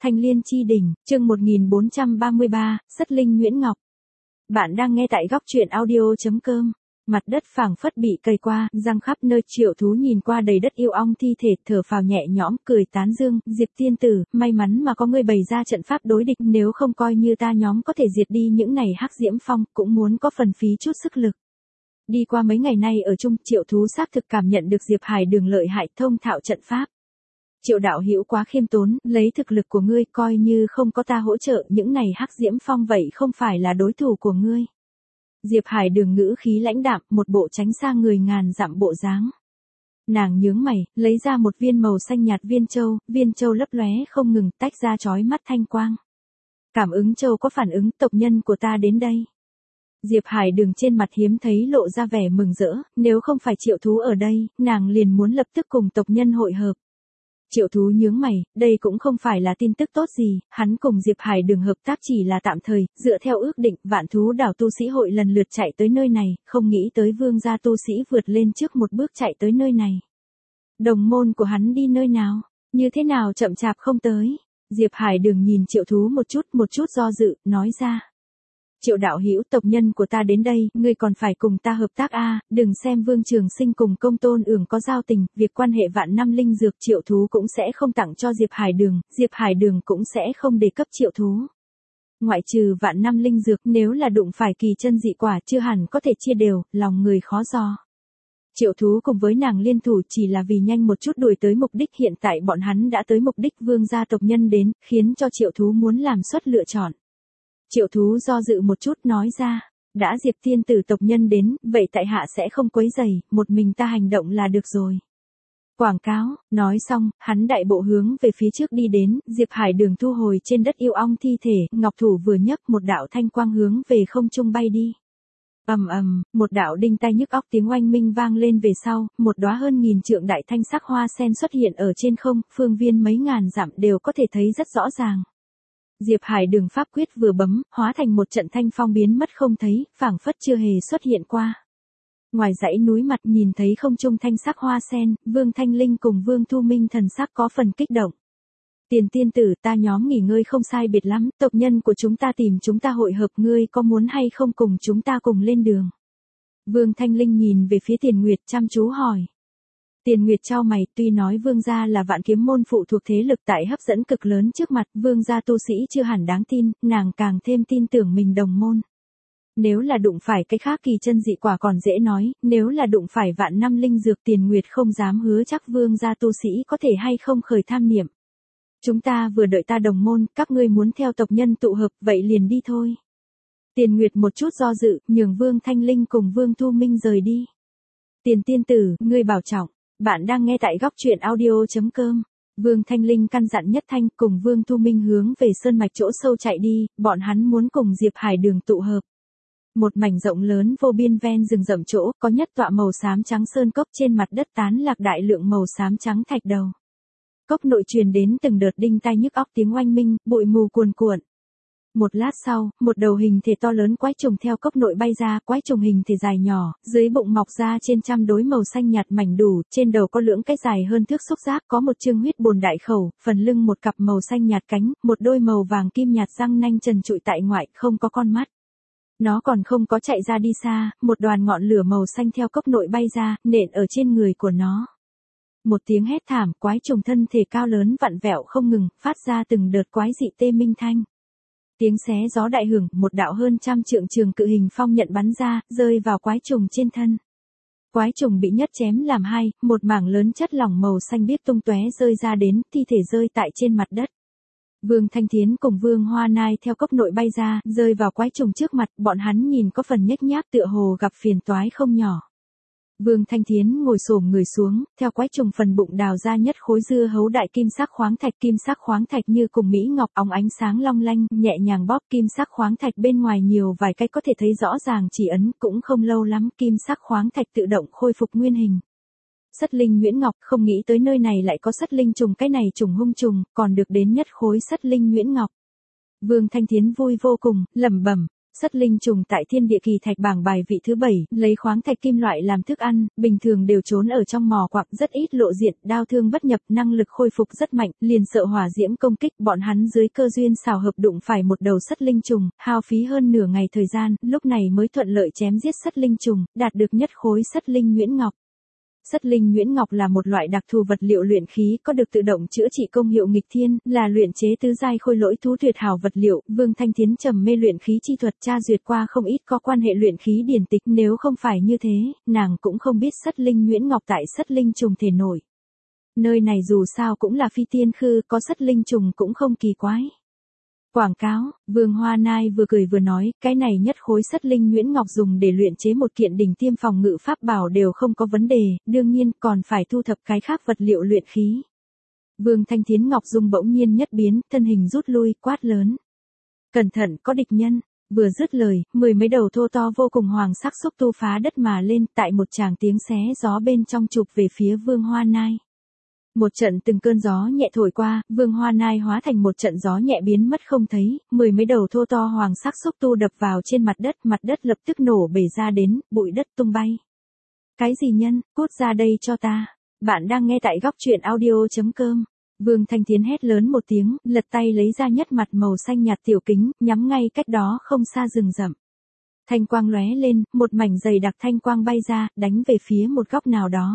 Thanh Liên Chi Đỉnh, chương 1433, Sất Linh Nguyễn Ngọc. Bạn đang nghe tại góc truyện audio.com. Mặt đất phảng phất bị cày qua, răng khắp nơi. Triệu Thú nhìn qua đầy đất yêu ong thi thể, thở phào nhẹ nhõm, cười tán dương. Diệp tiên tử, may mắn mà có người bày ra trận pháp đối địch, nếu không coi như ta nhóm có thể diệt đi những này hắc diễm phong, cũng muốn có phần phí chút sức lực. Đi qua mấy ngày nay ở chung, Triệu Thú xác thực cảm nhận được Diệp Hải Đường lợi hại thông thạo trận pháp. Triệu đạo hữu quá khiêm tốn, lấy thực lực của ngươi coi như không có ta hỗ trợ những này hắc diễm phong vậy không phải là đối thủ của ngươi. Diệp Hải Đường ngữ khí lãnh đạm, một bộ tránh xa người ngàn dặm bộ dáng. Nàng nhướng mày, lấy ra một viên màu xanh nhạt viên châu lấp lóe không ngừng tách ra chói mắt thanh quang. Cảm ứng châu có phản ứng, tộc nhân của ta đến đây. Diệp Hải Đường trên mặt hiếm thấy lộ ra vẻ mừng rỡ, nếu không phải Triệu Thú ở đây, nàng liền muốn lập tức cùng tộc nhân hội hợp. Triệu Thú nhướng mày, đây cũng không phải là tin tức tốt gì, hắn cùng Diệp Hải Đường hợp tác chỉ là tạm thời, dựa theo ước định, Vạn Thú Đảo tu sĩ hội lần lượt chạy tới nơi này, không nghĩ tới Vương gia tu sĩ vượt lên trước một bước chạy tới nơi này. Đồng môn của hắn đi nơi nào, như thế nào chậm chạp không tới? Diệp Hải Đường nhìn Triệu Thú một chút do dự, nói ra. Triệu đạo hữu, tộc nhân của ta đến đây, ngươi còn phải cùng ta hợp tác a, đừng xem Vương Trường Sinh cùng Công Tôn Ưởng có giao tình, việc quan hệ vạn năm linh dược Triệu Thú cũng sẽ không tặng cho Diệp Hải Đường cũng sẽ không đề cấp Triệu Thú. Ngoại trừ vạn năm linh dược, nếu là đụng phải kỳ chân dị quả chưa hẳn có thể chia đều, lòng người khó dò. Triệu Thú cùng với nàng liên thủ chỉ là vì nhanh một chút đuổi tới mục đích, hiện tại bọn hắn đã tới mục đích, Vương gia tộc nhân đến, khiến cho Triệu Thú muốn làm suất lựa chọn. Triệu Thú do dự một chút nói ra, đã Diệp tiên tử tộc nhân đến, vậy tại hạ sẽ không quấy rầy, một mình ta hành động là được rồi. Quảng cáo, nói xong, hắn đại bộ hướng về phía trước đi đến, Diệp Hải Đường thu hồi trên đất yêu ong thi thể, ngọc thủ vừa nhấc, một đạo thanh quang hướng về không trung bay đi. Một đạo đinh tai nhức óc tiếng oanh minh vang lên về sau, một đóa hơn nghìn trượng đại thanh sắc hoa sen xuất hiện ở trên không, phương viên mấy ngàn dặm đều có thể thấy rất rõ ràng. Diệp Hải Đường pháp quyết vừa bấm, hóa thành một trận thanh phong biến mất không thấy, phảng phất chưa hề xuất hiện qua. Ngoài dãy núi mặt nhìn thấy không trung thanh sắc hoa sen, Vương Thanh Linh cùng Vương Thu Minh thần sắc có phần kích động. Tiền tiên tử, ta nhóm nghỉ ngơi không sai biệt lắm, tộc nhân của chúng ta tìm chúng ta hội hợp, ngươi có muốn hay không cùng chúng ta cùng lên đường? Vương Thanh Linh nhìn về phía Tiền Nguyệt chăm chú hỏi. Tiền Nguyệt chau mày, tuy nói Vương gia là Vạn Kiếm môn phụ thuộc thế lực tại hấp dẫn cực lớn trước mặt, Vương gia tu sĩ chưa hẳn đáng tin, nàng càng thêm tin tưởng mình đồng môn. Nếu là đụng phải cái khác kỳ chân dị quả còn dễ nói, nếu là đụng phải vạn năm linh dược, Tiền Nguyệt không dám hứa chắc Vương gia tu sĩ có thể hay không khởi tham niệm. Chúng ta vừa đợi ta đồng môn, các ngươi muốn theo tộc nhân tụ hợp, vậy liền đi thôi. Tiền Nguyệt một chút do dự, nhường Vương Thanh Linh cùng Vương Thu Minh rời đi. Tiền tiên tử, ngươi bảo trọng. Bạn đang nghe tại góc truyện audio.com. Vương Thanh Linh căn dặn nhất thanh cùng Vương Thu Minh hướng về sơn mạch chỗ sâu chạy đi, bọn hắn muốn cùng Diệp Hải Đường tụ hợp. Một mảnh rộng lớn vô biên ven rừng rậm chỗ, có nhất tọa màu xám trắng sơn cốc, trên mặt đất tán lạc đại lượng màu xám trắng thạch đầu. Cốc nội truyền đến từng đợt đinh tai nhức óc tiếng oanh minh, bụi mù cuồn cuộn. Một lát sau, một đầu hình thể to lớn quái trùng theo cốc nội bay ra, quái trùng hình thể dài nhỏ, dưới bụng mọc ra trên trăm đối màu xanh nhạt mảnh đủ, trên đầu có lưỡng cái dài hơn thước xúc giác, có một chương huyết bồn đại khẩu, phần lưng một cặp màu xanh nhạt cánh, một đôi màu vàng kim nhạt răng nanh trần trụi tại ngoại, không có con mắt. Nó còn không có chạy ra đi xa, một đoàn ngọn lửa màu xanh theo cốc nội bay ra, nện ở trên người của nó. Một tiếng hét thảm, quái trùng thân thể cao lớn vặn vẹo không ngừng, phát ra từng đợt quái dị tê minh thanh. Tiếng xé gió đại hưởng, một đạo hơn trăm trượng trường cự hình phong nhận bắn ra, rơi vào quái trùng trên thân. Quái trùng bị nhất chém làm hai, một mảng lớn chất lỏng màu xanh biếc tung tóe rơi ra đến, thi thể rơi tại trên mặt đất. Vương Thanh Thiến cùng Vương Hoa Nai theo cốc nội bay ra, rơi vào quái trùng trước mặt, bọn hắn nhìn có phần nhếch nhác tựa hồ gặp phiền toái không nhỏ. Vương Thanh Thiến ngồi xổm người xuống, theo quái trùng phần bụng đào ra nhất khối dưa hấu đại kim sắc khoáng thạch như cùng mỹ ngọc óng ánh sáng long lanh, nhẹ nhàng bóp kim sắc khoáng thạch bên ngoài nhiều vài cái có thể thấy rõ ràng chỉ ấn, cũng không lâu lắm, kim sắc khoáng thạch tự động khôi phục nguyên hình. Sất Linh Nguyễn Ngọc, không nghĩ tới nơi này lại có sất linh trùng, cái này trùng hung trùng, còn được đến nhất khối sất linh Nguyễn Ngọc. Vương Thanh Thiến vui vô cùng, lẩm bẩm, Sắt linh trùng tại thiên địa kỳ thạch bảng bài vị thứ 7, lấy khoáng thạch kim loại làm thức ăn, bình thường đều trốn ở trong mỏ quặng, rất ít lộ diện, đao thương bất nhập, năng lực khôi phục rất mạnh, liền sợ hỏa diễm công kích, bọn hắn dưới cơ duyên xào hợp đụng phải một đầu sắt linh trùng, hao phí hơn nửa ngày thời gian, lúc này mới thuận lợi chém giết sắt linh trùng, đạt được nhất khối sắt linh nhuyễn ngọc. Sắt linh nhuyễn ngọc là một loại đặc thù vật liệu luyện khí có được tự động chữa trị công hiệu nghịch thiên, là luyện chế tứ giai khôi lỗi thú tuyệt hảo vật liệu. Vương Thanh Thiến trầm mê luyện khí chi thuật, tra duyệt qua không ít có quan hệ luyện khí điển tịch, nếu không phải như thế, nàng cũng không biết sắt linh nhuyễn ngọc tại sắt linh trùng thể nổi. Nơi này dù sao cũng là phi tiên khư, có sắt linh trùng cũng không kỳ quái. Quảng cáo, Vương Hoa Nai vừa cười vừa nói, cái này nhất khối sắt linh nhuyễn ngọc dùng để luyện chế một kiện đỉnh tiêm phòng ngự pháp bảo đều không có vấn đề, đương nhiên còn phải thu thập cái khác vật liệu luyện khí. Vương Thanh Thiến Ngọc Dung bỗng nhiên nhất biến, thân hình rút lui, quát lớn. Cẩn thận, có địch nhân. Vừa dứt lời, 10 mấy đầu thô to vô cùng hoàng sắc xúc tu phá đất mà lên, tại một tràng tiếng xé gió bên trong chụp về phía Vương Hoa Nai. Một trận từng cơn gió nhẹ thổi qua, Vương Hoa Nai hóa thành một trận gió nhẹ biến mất không thấy, 10 mấy đầu thô to hoàng sắc xúc tu đập vào trên mặt đất lập tức nổ bể ra đến, bụi đất tung bay. Cái gì nhân, cút ra đây cho ta. Bạn đang nghe tại góc truyện audio.com. Vương Thanh Thiến hét lớn một tiếng, lật tay lấy ra nhất mặt màu xanh nhạt tiểu kính, nhắm ngay cách đó không xa rừng rậm. Thanh quang lóe lên, một mảnh dày đặc thanh quang bay ra, đánh về phía một góc nào đó.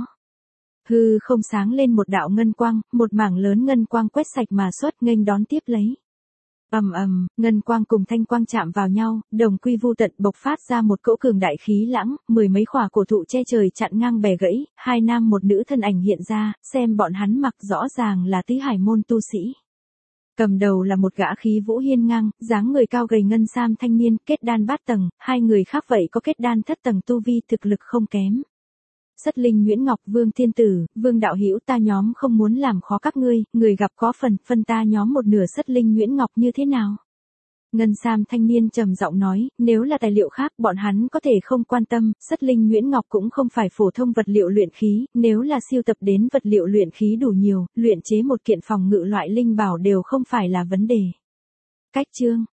Hư không sáng lên một đạo ngân quang, một mảng lớn ngân quang quét sạch mà xuất, nghênh đón tiếp lấy. Ầm ầm, ngân quang cùng thanh quang chạm vào nhau, đồng quy vu tận bộc phát ra một cỗ cường đại khí lãng, 10 mấy khỏa cổ thụ che trời chặn ngang bè gãy, hai nam một nữ thân ảnh hiện ra, xem bọn hắn mặc rõ ràng là Tý Hải môn tu sĩ. Cầm đầu là một gã khí vũ hiên ngang, dáng người cao gầy ngân sam thanh niên, kết đan 8 tầng, hai người khác vậy có kết đan 7 tầng tu vi, thực lực không kém. Sắt linh nhuyễn ngọc, Vương Thiên Tử, Vương đạo hữu, ta nhóm không muốn làm khó các ngươi, người gặp có phân ta nhóm một nửa sắt linh nhuyễn ngọc như thế nào? Ngân sam thanh niên trầm giọng nói, nếu là tài liệu khác bọn hắn có thể không quan tâm, sắt linh nhuyễn ngọc cũng không phải phổ thông vật liệu luyện khí, nếu là siêu tập đến vật liệu luyện khí đủ nhiều, luyện chế một kiện phòng ngự loại linh bảo đều không phải là vấn đề. Cách chương